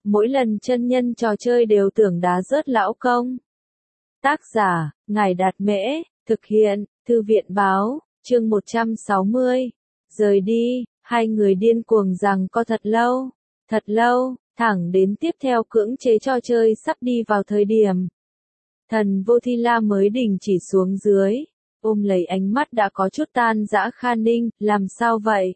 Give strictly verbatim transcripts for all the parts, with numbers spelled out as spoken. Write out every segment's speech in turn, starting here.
mỗi lần chân nhân trò chơi đều tưởng đá rớt lão công. Tác giả, Ngải Đạt Mễ, thực hiện, Thư viện Báo, chương một trăm sáu mươi. Rời đi, hai người điên cuồng rằng co thật lâu, thật lâu, thẳng đến tiếp theo cưỡng chế trò chơi sắp đi vào thời điểm. Thần Vô Thi La mới đình chỉ xuống dưới, ôm lấy ánh mắt đã có chút tan dã Kha Ninh, làm sao vậy?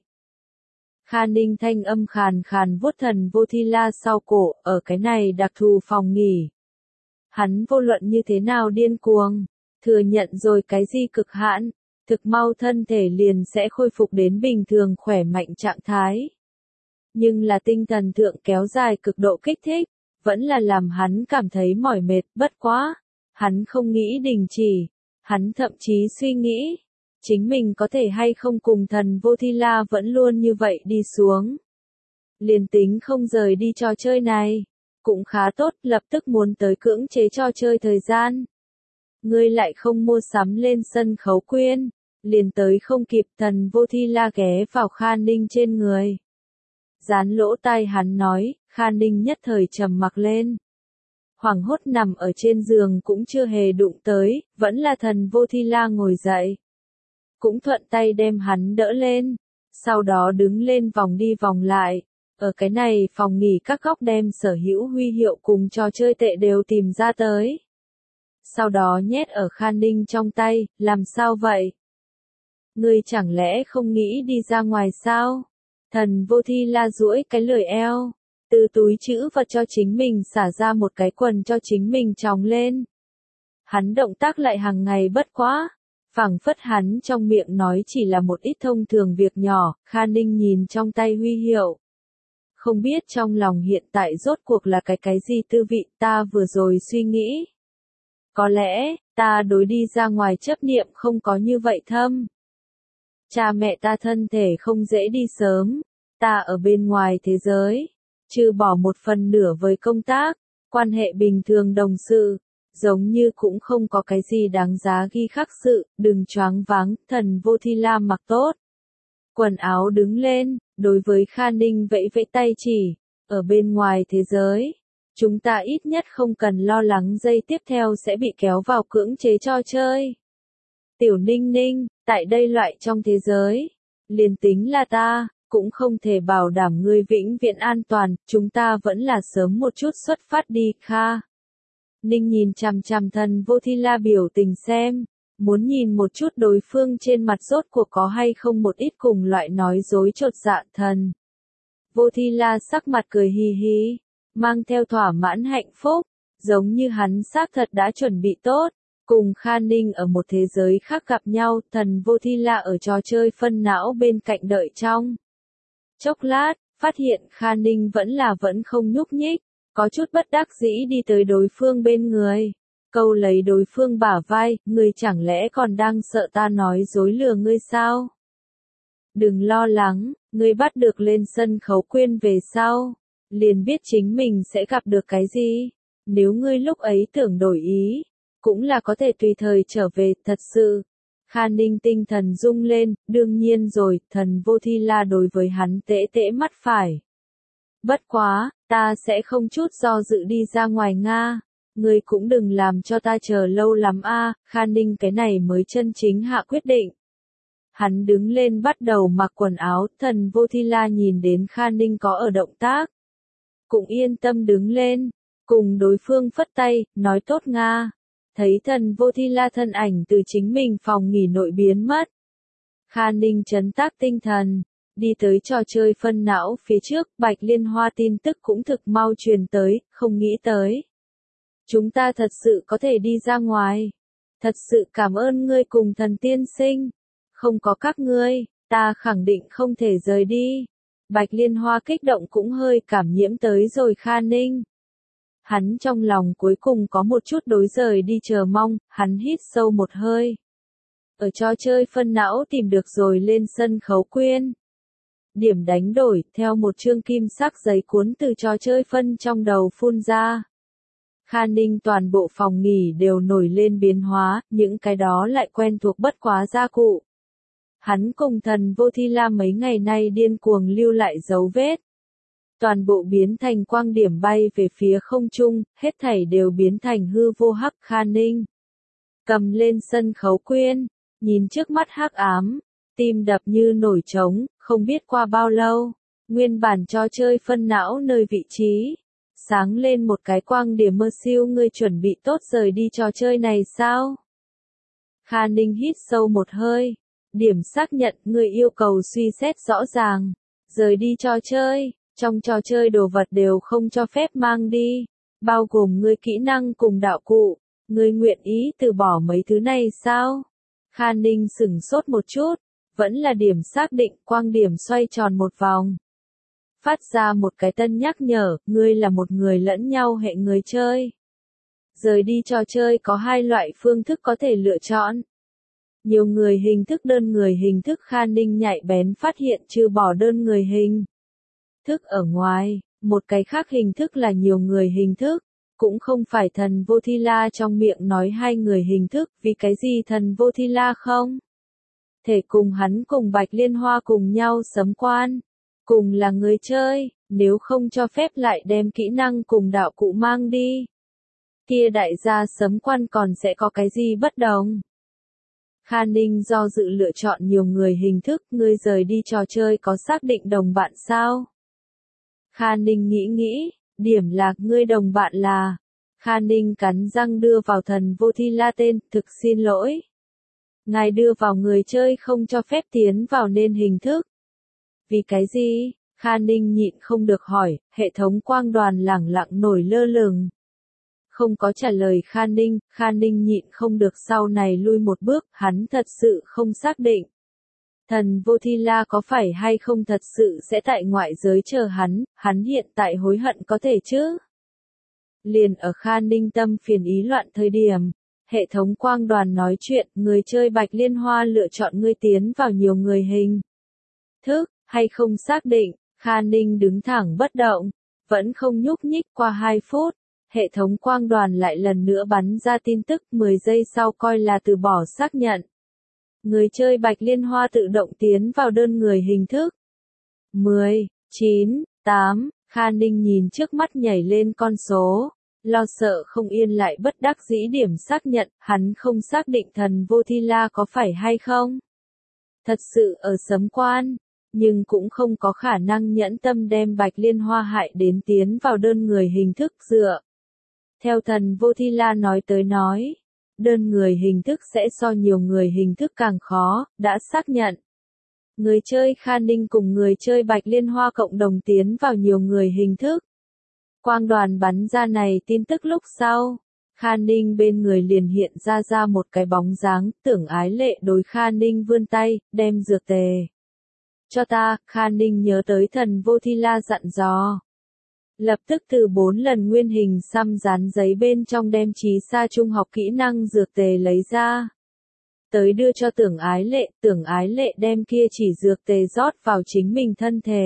Kha Ninh thanh âm khàn khàn vuốt Thần Vô Thi La sau cổ, ở cái này đặc thù phòng nghỉ. Hắn vô luận như thế nào điên cuồng, thừa nhận rồi cái gì cực hãn, thực mau thân thể liền sẽ khôi phục đến bình thường khỏe mạnh trạng thái. Nhưng là tinh thần thượng kéo dài cực độ kích thích, vẫn là làm hắn cảm thấy mỏi mệt, bất quá. Hắn không nghĩ đình chỉ, hắn thậm chí suy nghĩ, chính mình có thể hay không cùng Thần Vô Thi La vẫn luôn như vậy đi xuống. Liền tính không rời đi trò chơi này, cũng khá tốt, lập tức muốn tới cưỡng chế trò chơi thời gian. Ngươi lại không mua sắm lên sân khấu quyên, liền tới không kịp. Thần Vô Thi La ghé vào Kha Ninh trên người. Dán lỗ tai hắn nói, Kha Ninh nhất thời trầm mặc lên. Hoảng hốt nằm ở trên giường cũng chưa hề đụng tới, vẫn là Thần Vô Thi La ngồi dậy. Cũng thuận tay đem hắn đỡ lên, sau đó đứng lên vòng đi vòng lại, ở cái này phòng nghỉ các góc đem sở hữu huy hiệu cùng trò chơi tệ đều tìm ra tới. Sau đó nhét ở Kha Ninh trong tay, làm sao vậy? Ngươi chẳng lẽ không nghĩ đi ra ngoài sao? Thần Vô Thi La duỗi cái lười eo, từ túi trữ vật cho chính mình xả ra một cái quần cho chính mình tròng lên. Hắn động tác lại hàng ngày bất quá, phảng phất hắn trong miệng nói chỉ là một ít thông thường việc nhỏ. Kha Ninh nhìn trong tay huy hiệu. Không biết trong lòng hiện tại rốt cuộc là cái cái gì tư vị. Ta vừa rồi suy nghĩ. Có lẽ, ta đối đi ra ngoài chấp niệm không có như vậy thâm. Cha mẹ ta thân thể không dễ đi sớm, ta ở bên ngoài thế giới, trừ bỏ một phần nửa với công tác, quan hệ bình thường đồng sự, giống như cũng không có cái gì đáng giá ghi khắc sự. Đừng choáng váng. Thần Vô Thi La mặc tốt quần áo đứng lên, đối với Kha Ninh vẫy vẫy tay chỉ, ở bên ngoài thế giới, chúng ta ít nhất không cần lo lắng giây tiếp theo sẽ bị kéo vào cưỡng chế trò chơi. Tiểu Ninh Ninh, tại đây loại trong thế giới, liền tính là ta, cũng không thể bảo đảm ngươi vĩnh viễn an toàn, chúng ta vẫn là sớm một chút xuất phát đi. Kha Ninh nhìn chằm chằm Thần Vô Thi La biểu tình xem, muốn nhìn một chút đối phương trên mặt rốt cuộc có hay không một ít cùng loại nói dối chột dạ. Thần Vô Thi La sắc mặt cười hì hì, mang theo thỏa mãn hạnh phúc, giống như hắn xác thật đã chuẩn bị tốt, cùng Kha Ninh ở một thế giới khác gặp nhau. Thần Vô Thi La ở trò chơi phân não bên cạnh đợi trong chốc lát, phát hiện Kha Ninh vẫn là vẫn không nhúc nhích, có chút bất đắc dĩ đi tới đối phương bên người, câu lấy đối phương bả vai, ngươi chẳng lẽ còn đang sợ ta nói dối lừa ngươi sao? Đừng lo lắng, ngươi bắt được lên sân khấu quyên về sau, liền biết chính mình sẽ gặp được cái gì, nếu ngươi lúc ấy tưởng đổi ý, cũng là có thể tùy thời trở về. Thật sự. Kha Ninh tinh thần rung lên, đương nhiên rồi. Thần Vô Thi La đối với hắn tễ tễ mắt phải. Bất quá, ta sẽ không chút do dự đi ra ngoài Nga, ngươi cũng đừng làm cho ta chờ lâu lắm a. À. Kha Ninh cái này mới chân chính hạ quyết định. Hắn đứng lên bắt đầu mặc quần áo. Thần Vô Thi La nhìn đến Kha Ninh có ở động tác, cũng yên tâm đứng lên, cùng đối phương phất tay, nói tốt Nga. Thấy Thần Vô Thi La thân ảnh từ chính mình phòng nghỉ nội biến mất, Kha Ninh trấn tác tinh thần, đi tới trò chơi phân não phía trước. Bạch Liên Hoa tin tức cũng thực mau truyền tới, không nghĩ tới. Chúng ta thật sự có thể đi ra ngoài. Thật sự cảm ơn ngươi cùng Thần tiên sinh. Không có các ngươi, ta khẳng định không thể rời đi. Bạch Liên Hoa kích động cũng hơi cảm nhiễm tới rồi Kha Ninh. Hắn trong lòng cuối cùng có một chút đối rời đi chờ mong, hắn hít sâu một hơi. Ở trò chơi phân não tìm được rồi lên sân khấu quyên. Điểm đánh đổi, theo một chương kim sắc giấy cuốn từ trò chơi phân trong đầu phun ra. Kha Ninh toàn bộ phòng nghỉ đều nổi lên biến hóa, những cái đó lại quen thuộc bất quá gia cụ. Hắn cùng Thần Vô Thi La mấy ngày nay điên cuồng lưu lại dấu vết. toàn bộ biến thành quang điểm bay về phía không trung, hết thảy đều biến thành hư vô. Hắc Kha Ninh cầm lên sân khấu quyên, nhìn trước mắt hắc ám, tim đập như nổi trống, không biết qua bao lâu, nguyên bản trò chơi phân não nơi vị trí, sáng lên một cái quang điểm mơ siêu. Ngươi chuẩn bị tốt rời đi trò chơi này sao? Kha Ninh hít sâu một hơi, điểm xác nhận. Ngươi yêu cầu suy xét rõ ràng, rời đi trò chơi, trong trò chơi đồ vật đều không cho phép mang đi, bao gồm ngươi kỹ năng cùng đạo cụ, ngươi nguyện ý từ bỏ mấy thứ này sao? Kha Ninh sửng sốt một chút, vẫn là điểm xác định. Quang điểm xoay tròn một vòng, phát ra một cái tân nhắc nhở, ngươi là một người lẫn nhau hệ người chơi. Rời đi trò chơi có hai loại phương thức có thể lựa chọn. Nhiều người hình thức, đơn người hình thức. Kha Ninh nhạy bén phát hiện trừ bỏ đơn người hình thức ở ngoài, một cái khác hình thức là nhiều người hình thức, cũng không phải Thần Vô Thi La trong miệng nói hai người hình thức. Vì cái gì Thần Vô Thi La không thể cùng hắn cùng Bạch Liên Hoa cùng nhau sấm quan, cùng là người chơi, nếu không cho phép lại đem kỹ năng cùng đạo cụ mang đi, kia đại gia sấm quan còn sẽ có cái gì bất đồng? Kha Ninh do dự lựa chọn nhiều người hình thức. Ngươi rời đi trò chơi có xác định đồng bạn sao? Kha Ninh nghĩ nghĩ, điểm lạc ngươi đồng bạn là. Kha Ninh cắn răng đưa vào Thần Vô Thi La tên, thực xin lỗi. Ngài đưa vào người chơi không cho phép tiến vào nên hình thức. Vì cái gì? Kha Ninh nhịn không được hỏi. Hệ thống quang đoàn lẳng lặng nổi lơ lửng, không có trả lời Kha Ninh. Kha Ninh nhịn không được sau này lui một bước, hắn thật sự không xác định. Thần Vô Thi La có phải hay không thật sự sẽ tại ngoại giới chờ hắn, hắn hiện tại hối hận có thể chứ? Liền ở Kha Ninh tâm phiền ý loạn thời điểm, hệ thống quang đoàn nói chuyện, người chơi Bạch Liên Hoa lựa chọn ngươi tiến vào nhiều người hình thức, hay không xác định. Kha Ninh đứng thẳng bất động, vẫn không nhúc nhích. Qua hai phút, hệ thống quang đoàn lại lần nữa bắn ra tin tức, mười giây sau coi là từ bỏ xác nhận. Người chơi Bạch Liên Hoa tự động tiến vào đơn người hình thức. mười, chín, tám, Kha Ninh nhìn trước mắt nhảy lên con số, lo sợ không yên lại bất đắc dĩ điểm xác nhận. Hắn không xác định Thần Vô Thi La có phải hay không thật sự ở sấm quan, nhưng cũng không có khả năng nhẫn tâm đem Bạch Liên Hoa hại đến tiến vào đơn người hình thức. Dựa theo Thần Vô Thi La nói tới nói, đơn người hình thức sẽ so nhiều người hình thức càng khó. Đã xác nhận, người chơi Kha Ninh cùng người chơi Bạch Liên Hoa cộng đồng tiến vào nhiều người hình thức. Quang đoàn bắn ra này tin tức lúc sau, Kha Ninh bên người liền hiện ra ra một cái bóng dáng. Tưởng Ái Lệ đối Kha Ninh vươn tay, đem dược tề cho ta. Kha Ninh nhớ tới Thần Vô Thi La dặn dò, lập tức từ bốn lần nguyên hình xăm dán giấy bên trong đem Chí Sa trung học kỹ năng dược tề lấy ra, tới đưa cho Tưởng Ái Lệ. Tưởng Ái Lệ đem kia chỉ dược tề rót vào chính mình thân thể,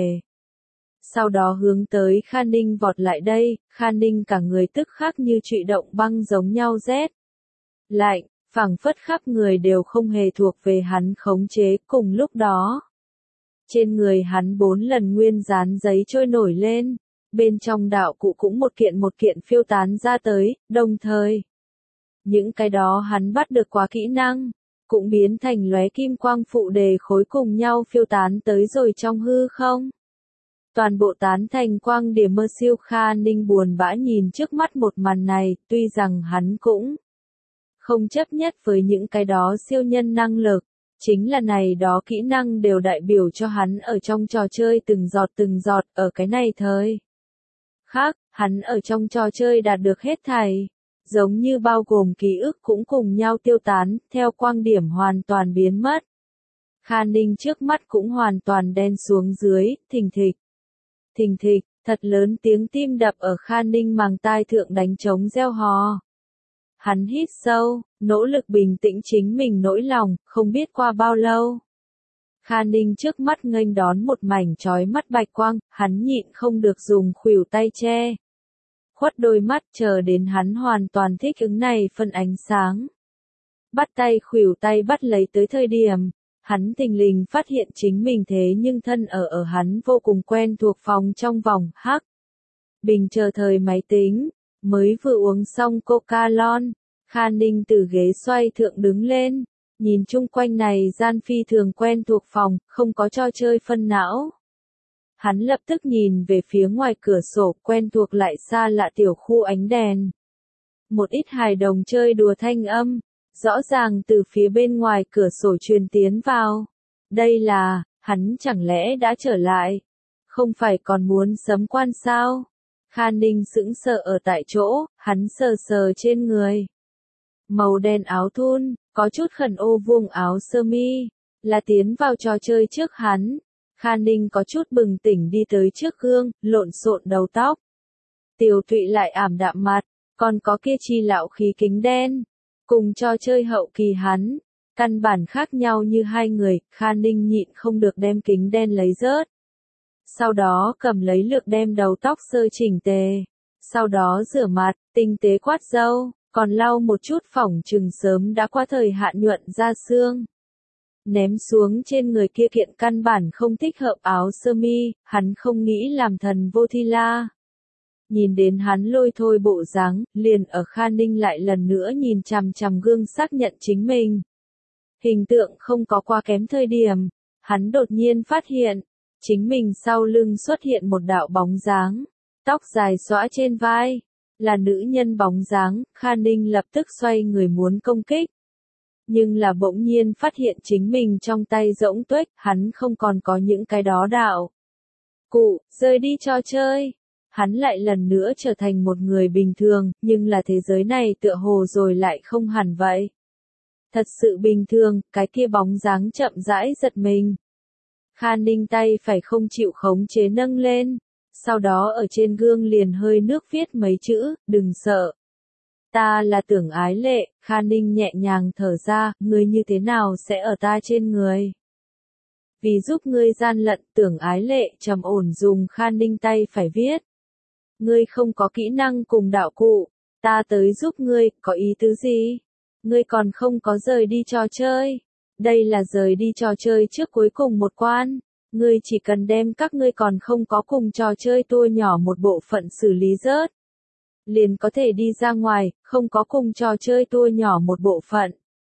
sau đó hướng tới Kha Ninh vọt lại đây. Kha Ninh cả người tức khắc như trụy động băng giống nhau rét lạnh, phảng phất khắp người đều không hề thuộc về hắn khống chế. Cùng lúc đó, trên người hắn bốn lần nguyên dán giấy trôi nổi lên, bên trong đạo cụ cũng một kiện một kiện phiêu tán ra tới, đồng thời những cái đó hắn bắt được quá kỹ năng, cũng biến thành lóe kim quang phụ đề khối cùng nhau phiêu tán tới rồi trong hư không. Toàn bộ tán thành quang điểm mơ siêu. Kha Ninh buồn bã nhìn trước mắt một màn này, tuy rằng hắn cũng không chấp nhất với những cái đó siêu nhân năng lực, chính là này đó kỹ năng đều đại biểu cho hắn ở trong trò chơi từng giọt từng giọt. Ở cái này thời khác, hắn ở trong trò chơi đạt được hết thảy, giống như bao gồm ký ức cũng cùng nhau tiêu tán, theo quang điểm hoàn toàn biến mất. Kha Ninh trước mắt cũng hoàn toàn đen xuống dưới, thình thịch. Thình thịch, thật lớn tiếng tim đập ở Kha Ninh màng tai thượng đánh trống reo hò. Hắn hít sâu, nỗ lực bình tĩnh chính mình nỗi lòng, không biết qua bao lâu. Kha Ninh trước mắt nghênh đón một mảnh chói mắt bạch quang, hắn nhịn không được dùng khuỷu tay che khuất đôi mắt, chờ đến hắn hoàn toàn thích ứng này phân ánh sáng. Bắt tay khuỷu tay bắt lấy tới thời điểm, Hắn thình lình phát hiện chính mình thế nhưng thân ở ở hắn vô cùng quen thuộc phòng trong vòng hắc. Bình chờ thời máy tính, mới vừa uống xong Coca-Cola, Kha Ninh từ ghế xoay thượng đứng lên, nhìn chung quanh này gian phi thường quen thuộc phòng, không có trò chơi phân não. Hắn lập tức nhìn về phía ngoài cửa sổ quen thuộc lại xa lạ tiểu khu ánh đèn. Một ít hài đồng chơi đùa thanh âm, rõ ràng từ phía bên ngoài cửa sổ truyền tiến vào. Đây là, hắn chẳng lẽ đã trở lại? Không phải còn muốn sấm quan sao? Kha Ninh sững sờ ở tại chỗ, hắn sờ sờ trên người. Màu đen áo thun, có chút khẩn ô vuông áo sơ mi, là tiến vào trò chơi trước hắn. Kha Ninh có chút bừng tỉnh đi tới trước gương, lộn xộn đầu tóc. Tiểu Thụy lại ảm đạm mặt, còn có kia chi lão khí kính đen. Cùng trò chơi hậu kỳ hắn, căn bản khác nhau như hai người, Kha Ninh nhịn không được đem kính đen lấy rớt. Sau đó cầm lấy lược đem đầu tóc sơ chỉnh tề. Sau đó rửa mặt, tinh tế quát râu, còn lau một chút phỏng chừng sớm đã qua thời hạn nhuận ra xương. Ném xuống trên người kia kiện căn bản không thích hợp áo sơ mi, hắn không nghĩ làm thần vô thi la. Nhìn đến hắn lôi thôi bộ dáng, liền ở Kha Ninh lại lần nữa nhìn chằm chằm gương xác nhận chính mình. Hình tượng không có quá kém thời điểm, hắn đột nhiên phát hiện, chính mình sau lưng xuất hiện một đạo bóng dáng, tóc dài xõa trên vai, là nữ nhân bóng dáng, Kha Ninh lập tức xoay người muốn công kích. Nhưng là bỗng nhiên phát hiện chính mình trong tay rỗng tuếch, hắn không còn có những cái đó đạo. Cụ, rời đi trò chơi. Hắn lại lần nữa trở thành một người bình thường, nhưng là thế giới này tựa hồ rồi lại không hẳn vậy. Thật sự bình thường, cái kia bóng dáng chậm rãi giật mình. Kha Ninh tay phải không chịu khống chế nâng lên, sau đó ở trên gương liền hơi nước viết mấy chữ, đừng sợ. Ta là Tưởng Ái Lệ, Kha Ninh nhẹ nhàng thở ra, ngươi như thế nào sẽ ở ta trên người? Vì giúp ngươi gian lận, Tưởng Ái Lệ trầm ổn dùng Kha Ninh tay phải viết. Ngươi không có kỹ năng cùng đạo cụ, ta tới giúp ngươi, có ý tứ gì? Ngươi còn không có rời đi trò chơi. Đây là rời đi trò chơi trước cuối cùng một quan. Ngươi chỉ cần đem các ngươi còn không có cùng trò chơi tua nhỏ một bộ phận xử lý rớt. Liền có thể đi ra ngoài, không có cùng trò chơi tua nhỏ một bộ phận.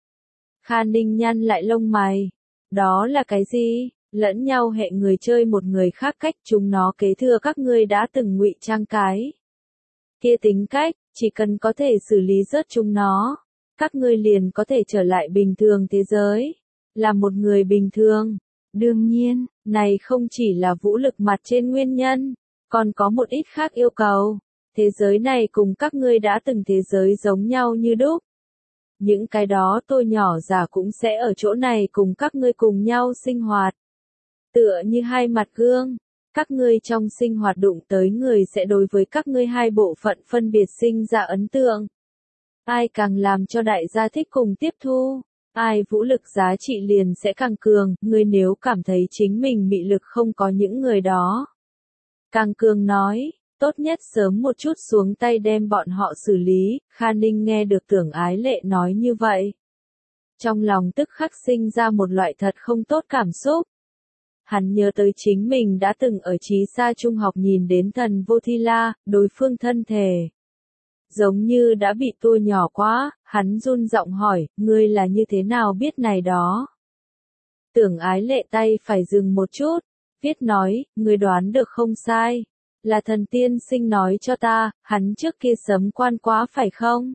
Kha Ninh nhăn lại lông mày. Đó là cái gì? Lẫn nhau hệ người chơi một người khác cách chúng nó kế thừa các ngươi đã từng ngụy trang cái. Kia tính cách, chỉ cần có thể xử lý rớt chúng nó, các ngươi liền có thể trở lại bình thường thế giới. Là một người bình thường. Đương nhiên, này không chỉ là vũ lực mặt trên nguyên nhân, còn có một ít khác yêu cầu. Thế giới này cùng các ngươi đã từng thế giới giống nhau như đúc. Những cái đó tôi nhỏ già cũng sẽ ở chỗ này cùng các ngươi cùng nhau sinh hoạt. Tựa như hai mặt gương, các ngươi trong sinh hoạt đụng tới người sẽ đối với các ngươi hai bộ phận phân biệt sinh ra ấn tượng. Ai càng làm cho đại gia thích cùng tiếp thu, ai vũ lực giá trị liền sẽ càng cường, ngươi nếu cảm thấy chính mình mị lực không có những người đó. Càng cường nói, tốt nhất sớm một chút xuống tay đem bọn họ xử lý, Kha Ninh nghe được Tưởng Ái Lệ nói như vậy. Trong lòng tức khắc sinh ra một loại thật không tốt cảm xúc. Hắn nhớ tới chính mình đã từng ở Trí Sa Trung học nhìn đến thần vô thi la, đối phương thân thể. Giống như đã bị tua nhỏ quá, hắn run giọng hỏi, ngươi là như thế nào biết này đó? Tưởng Ái Lệ tay phải dừng một chút, viết nói, ngươi đoán được không sai. Là thần tiên sinh nói cho ta, hắn trước kia sấm quan quá phải không?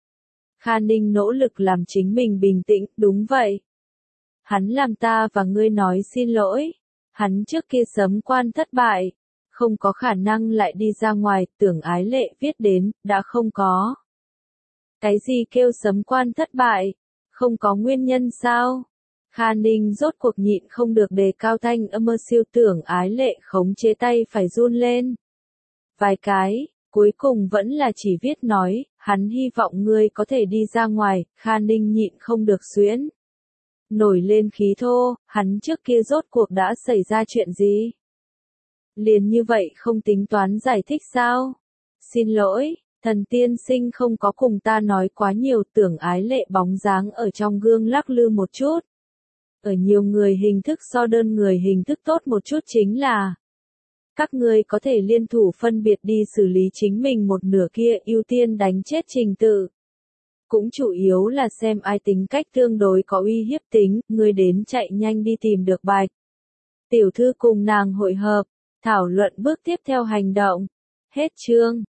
Kha Ninh nỗ lực làm chính mình bình tĩnh, đúng vậy. Hắn làm ta và ngươi nói xin lỗi. Hắn trước kia sấm quan thất bại. Không có khả năng lại đi ra ngoài, Tưởng Ái Lệ viết đến, đã không có. Cái gì kêu sấm quan thất bại? Không có nguyên nhân sao? Kha Ninh rốt cuộc nhịn không được đề cao thanh âm siêu. Tưởng Ái Lệ khống chế tay phải run lên. Vài cái, cuối cùng vẫn là chỉ viết nói, hắn hy vọng ngươi có thể đi ra ngoài, Kha Ninh nhịn không được xuyễn. Nổi lên khí thô, hắn trước kia rốt cuộc đã xảy ra chuyện gì? Liền như vậy không tính toán giải thích sao? Xin lỗi, thần tiên sinh không có cùng ta nói quá nhiều. Tưởng Ái Lệ bóng dáng ở trong gương lắc lư một chút. Ở nhiều người hình thức so đơn người hình thức tốt một chút chính là các ngươi có thể liên thủ phân biệt đi xử lý chính mình một nửa kia, ưu tiên đánh chết trình tự. Cũng chủ yếu là xem ai tính cách tương đối có uy hiếp tính, ngươi đến chạy nhanh đi tìm được Bạch tiểu thư cùng nàng hội hợp, thảo luận bước tiếp theo hành động. Hết chương.